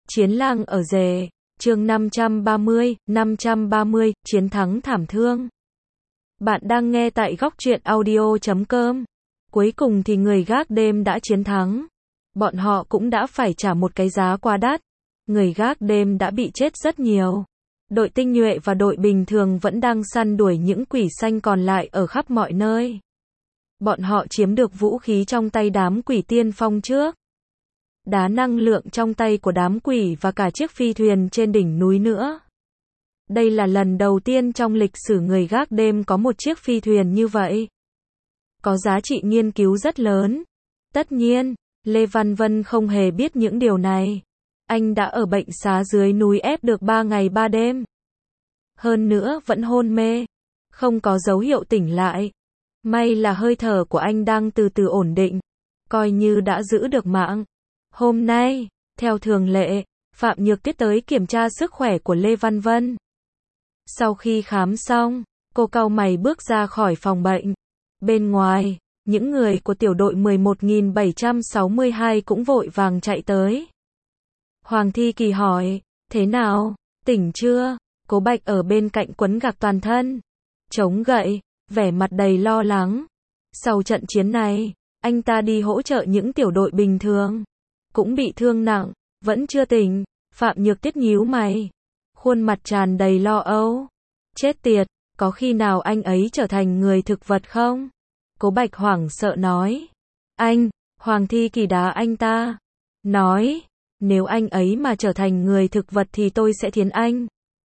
Chiến lang ở rể, chương 530, chiến thắng thảm thương. Bạn đang nghe tại góc truyện audio.com. Cuối cùng thì người gác đêm đã chiến thắng. Bọn họ cũng đã phải trả một cái giá quá đắt. Người gác đêm đã bị chết rất nhiều. Đội tinh nhuệ và đội bình thường vẫn đang săn đuổi những quỷ xanh còn lại ở khắp mọi nơi. Bọn họ chiếm được vũ khí trong tay đám quỷ tiên phong trước. Đá năng lượng trong tay của đám quỷ và cả chiếc phi thuyền trên đỉnh núi nữa. Đây là lần đầu tiên trong lịch sử người gác đêm có một chiếc phi thuyền như vậy. Có giá trị nghiên cứu rất lớn. Tất nhiên, Lê Văn Vân không hề biết những điều này. Anh đã ở bệnh xá dưới núi ép được 3 ngày 3 đêm. Hơn nữa vẫn hôn mê. Không có dấu hiệu tỉnh lại. May là hơi thở của anh đang từ từ ổn định. Coi như đã giữ được mạng. Hôm nay, theo thường lệ, Phạm Nhược Tuyết tới kiểm tra sức khỏe của Lê Văn Vân. Sau khi khám xong, cô cau mày bước ra khỏi phòng bệnh. Bên ngoài, những người của tiểu đội 11.762 cũng vội vàng chạy tới. Hoàng Thi Kỳ hỏi, thế nào, tỉnh chưa? Cố Bạch ở bên cạnh quấn gạc toàn thân, chống gậy, vẻ mặt đầy lo lắng. Sau trận chiến này, anh ta đi hỗ trợ những tiểu đội bình thường. Cũng bị thương nặng, vẫn chưa tỉnh. Phạm Nhược Tuyết nhíu mày, khuôn mặt tràn đầy lo âu. Chết tiệt, có khi nào anh ấy trở thành người thực vật không? Cố Bạch hoảng sợ nói. Anh, Hoàng Thi Kỳ đá anh ta. Nói, nếu anh ấy mà trở thành người thực vật thì tôi sẽ thiến anh.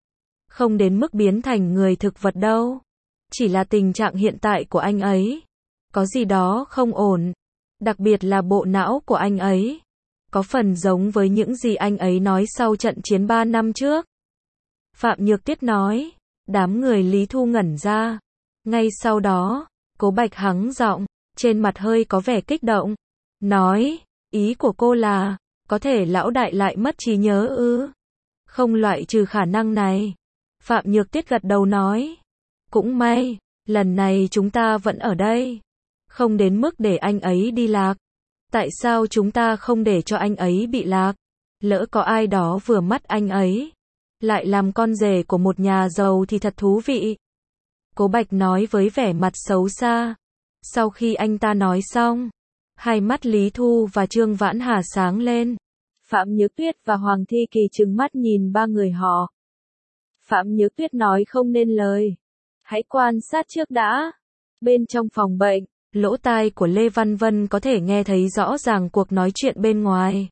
Không đến mức biến thành người thực vật đâu. Chỉ là tình trạng hiện tại của anh ấy. Có gì đó không ổn. Đặc biệt là bộ não của anh ấy. Có phần giống với những gì anh ấy nói sau trận chiến 3 năm trước. Phạm Nhược Tuyết nói. Đám người Lý Thu ngẩn ra. Ngay sau đó, Cố Bạch hắng giọng, trên mặt hơi có vẻ kích động. Nói, ý của cô là, có thể lão đại lại mất trí nhớ ư? Không loại trừ khả năng này. Phạm Nhược Tuyết gật đầu nói. Cũng may, lần này chúng ta vẫn ở đây. Không đến mức để anh ấy đi lạc. Tại sao chúng ta không để cho anh ấy bị lạc? Lỡ có ai đó vừa mắt anh ấy, lại làm con rể của một nhà giàu thì thật thú vị. Cố Bạch nói với vẻ mặt xấu xa. Sau khi anh ta nói xong, hai mắt Lý Thu và Trương Vãn Hà sáng lên. Phạm Nhược Tuyết và Hoàng Thi Kỳ trừng mắt nhìn ba người họ. Phạm Nhược Tuyết nói không nên lời. Hãy quan sát trước đã. Bên trong phòng bệnh, lỗ tai của Lê Văn Vân có thể nghe thấy rõ ràng cuộc nói chuyện bên ngoài.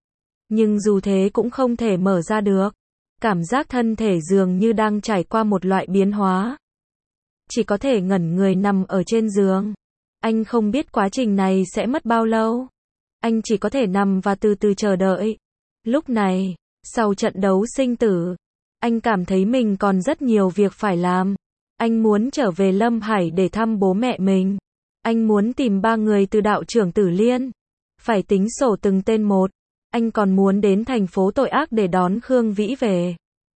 Nhưng dù thế cũng không thể mở ra được. Cảm giác thân thể dường như đang trải qua một loại biến hóa. Chỉ có thể ngẩn người nằm ở trên giường. Anh không biết quá trình này sẽ mất bao lâu. Anh chỉ có thể nằm và từ từ chờ đợi. Lúc này, sau trận đấu sinh tử, anh cảm thấy mình còn rất nhiều việc phải làm. Anh muốn trở về Lâm Hải để thăm bố mẹ mình. Anh muốn tìm 3 người từ đạo trưởng Tử Liên. Phải tính sổ từng tên một. Anh còn muốn đến thành phố tội ác để đón Khương Vĩ về.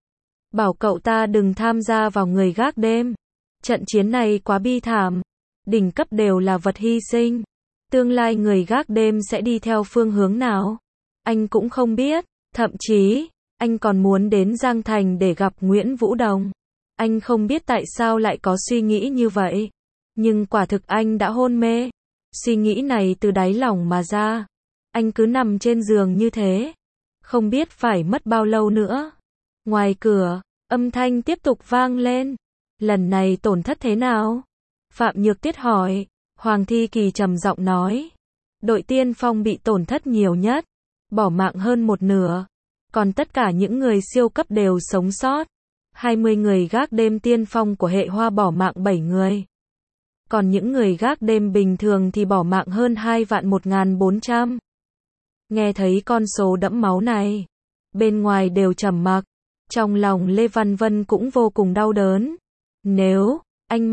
Bảo cậu ta đừng tham gia vào người gác đêm. Trận chiến này quá bi thảm. Đỉnh cấp đều là vật hy sinh. Tương lai người gác đêm sẽ đi theo phương hướng nào? Anh cũng không biết. Thậm chí, anh còn muốn đến Giang Thành để gặp Nguyễn Vũ Đồng. Anh không biết tại sao lại có suy nghĩ như vậy. Nhưng quả thực anh đã hôn mê. Suy nghĩ này từ đáy lòng mà ra. Anh cứ nằm trên giường như thế. Không biết phải mất bao lâu nữa. Ngoài cửa, âm thanh tiếp tục vang lên. Lần này tổn thất thế nào? Phạm Nhược Tuyết hỏi. Hoàng Thi Kỳ trầm giọng nói. Đội tiên phong bị tổn thất nhiều nhất. Bỏ mạng hơn một nửa. Còn tất cả những người siêu cấp đều sống sót. 20 người gác đêm tiên phong của hệ hoa bỏ mạng 7 người. Còn những người gác đêm bình thường thì bỏ mạng hơn 2.1.400. Nghe thấy con số đẫm máu này, bên ngoài đều trầm mặc. Trong lòng Lê Văn Vân cũng vô cùng đau đớn. Nếu anh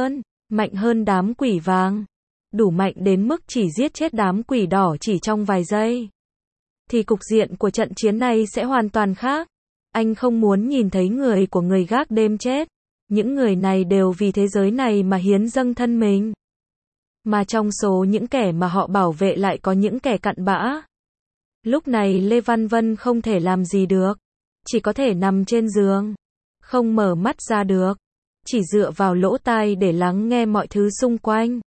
mạnh hơn đám quỷ vàng, đủ mạnh đến mức chỉ giết chết đám quỷ đỏ chỉ trong vài giây, thì cục diện của trận chiến này sẽ hoàn toàn khác. Anh không muốn nhìn thấy người của người gác đêm chết. Những người này đều vì thế giới này mà hiến dâng thân mình. Mà trong số những kẻ mà họ bảo vệ lại có những kẻ cặn bã. Lúc này Lê Văn Vân không thể làm gì được. Chỉ có thể nằm trên giường. Không mở mắt ra được. Chỉ dựa vào lỗ tai để lắng nghe mọi thứ xung quanh.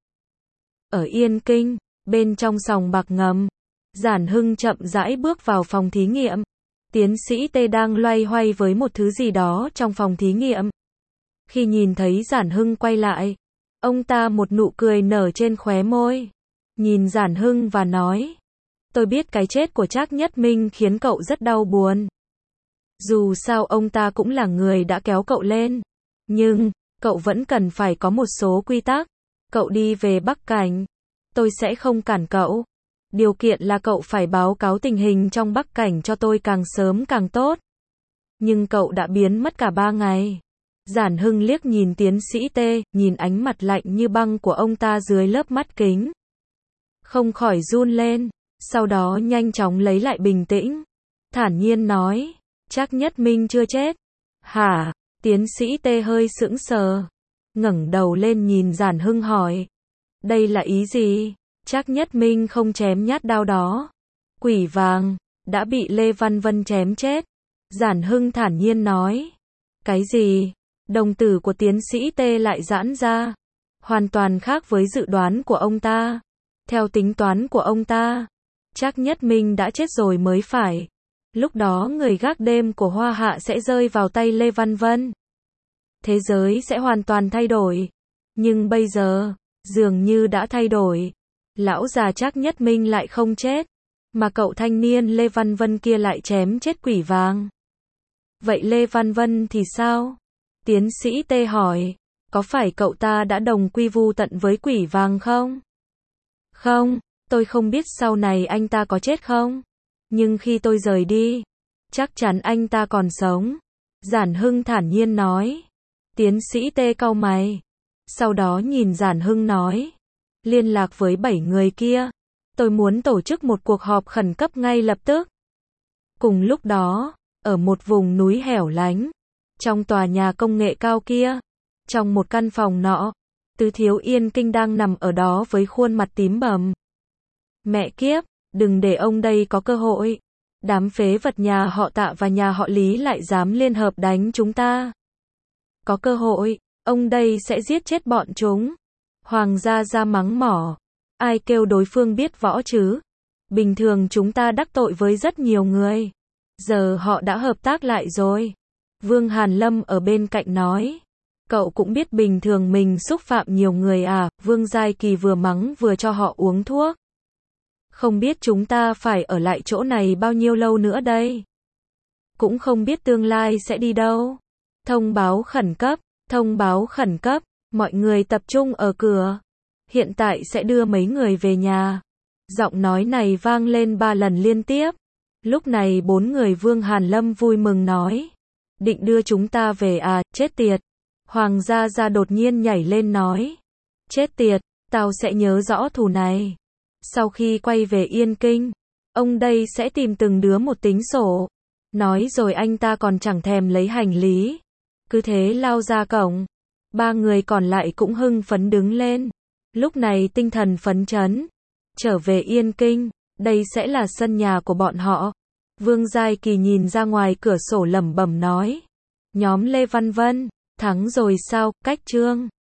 Ở Yên Kinh, bên trong sòng bạc ngầm, Giản Hưng chậm rãi bước vào phòng thí nghiệm. Tiến sĩ T đang loay hoay với một thứ gì đó trong phòng thí nghiệm. Khi nhìn thấy Giản Hưng quay lại, ông ta một nụ cười nở trên khóe môi. Nhìn Giản Hưng và nói, tôi biết cái chết của Trác Nhất Minh khiến cậu rất đau buồn. Dù sao ông ta cũng là người đã kéo cậu lên. Nhưng, cậu vẫn cần phải có một số quy tắc. Cậu đi về Bắc Cảnh. Tôi sẽ không cản cậu. Điều kiện là cậu phải báo cáo tình hình trong Bắc Cảnh cho tôi càng sớm càng tốt. Nhưng cậu đã biến mất cả 3 ngày. Giản Hưng liếc nhìn tiến sĩ T, nhìn ánh mặt lạnh như băng của ông ta dưới lớp mắt kính. Không khỏi run lên, sau đó nhanh chóng lấy lại bình tĩnh. Thản nhiên nói, Trác Nhất Minh chưa chết. Hả? Tiến sĩ T hơi sững sờ. Ngẩng đầu lên nhìn Giản Hưng hỏi. Đây là ý gì? Trác Nhất Minh không chém nhát đao đó. Quỷ vàng, đã bị Lê Văn Vân chém chết. Giản Hưng thản nhiên nói. Cái gì? Đồng tử của tiến sĩ T lại giãn ra. Hoàn toàn khác với dự đoán của ông ta. Theo tính toán của ông ta, Trác Nhất Minh đã chết rồi mới phải. Lúc đó người gác đêm của Hoa Hạ sẽ rơi vào tay Lê Văn Vân. Thế giới sẽ hoàn toàn thay đổi. Nhưng bây giờ, dường như đã thay đổi. Lão già Trác Nhất Minh lại không chết. Mà cậu thanh niên Lê Văn Vân kia lại chém chết quỷ vàng. Vậy Lê Văn Vân thì sao? Tiến sĩ T hỏi. Có phải cậu ta đã đồng quy vu tận với quỷ vàng không? Không, tôi không biết sau này anh ta có chết không. Nhưng khi tôi rời đi, chắc chắn anh ta còn sống. Giản Hưng thản nhiên nói. Tiến sĩ T cau mày. Sau đó nhìn Giản Hưng nói. Liên lạc với 7 người kia. Tôi muốn tổ chức một cuộc họp khẩn cấp ngay lập tức. Cùng lúc đó, ở một vùng núi hẻo lánh, trong tòa nhà công nghệ cao kia, trong một căn phòng nọ, Tứ Thiếu Yên Kinh đang nằm ở đó với khuôn mặt tím bầm. Mẹ kiếp, đừng để ông đây có cơ hội. Đám phế vật nhà họ Tạ và nhà họ Lý lại dám liên hợp đánh chúng ta. Có cơ hội, ông đây sẽ giết chết bọn chúng. Hoàng gia ra mắng mỏ. Ai kêu đối phương biết võ chứ? Bình thường chúng ta đắc tội với rất nhiều người. Giờ họ đã hợp tác lại rồi. Vương Hàn Lâm ở bên cạnh nói. Cậu cũng biết bình thường mình xúc phạm nhiều người à? Vương Giai Kỳ vừa mắng vừa cho họ uống thuốc. Không biết chúng ta phải ở lại chỗ này bao nhiêu lâu nữa đây. Cũng không biết tương lai sẽ đi đâu. Thông báo khẩn cấp, thông báo khẩn cấp, mọi người tập trung ở cửa. Hiện tại sẽ đưa mấy người về nhà. Giọng nói này vang lên 3 lần liên tiếp. Lúc này 4 người Vương Hàn Lâm vui mừng nói. Định đưa chúng ta về à, chết tiệt. Hoàng gia gia đột nhiên nhảy lên nói. Chết tiệt, tao sẽ nhớ rõ thù này. Sau khi quay về Yên Kinh, ông đây sẽ tìm từng đứa một tính sổ. Nói rồi anh ta còn chẳng thèm lấy hành lý. Cứ thế lao ra cổng. 3 người còn lại cũng hưng phấn đứng lên. Lúc này tinh thần phấn chấn. Trở về Yên Kinh, đây sẽ là sân nhà của bọn họ. Vương Giai Kỳ nhìn ra ngoài cửa sổ lẩm bẩm nói. Nhóm Lê Văn Vân, thắng rồi sao, cách chương.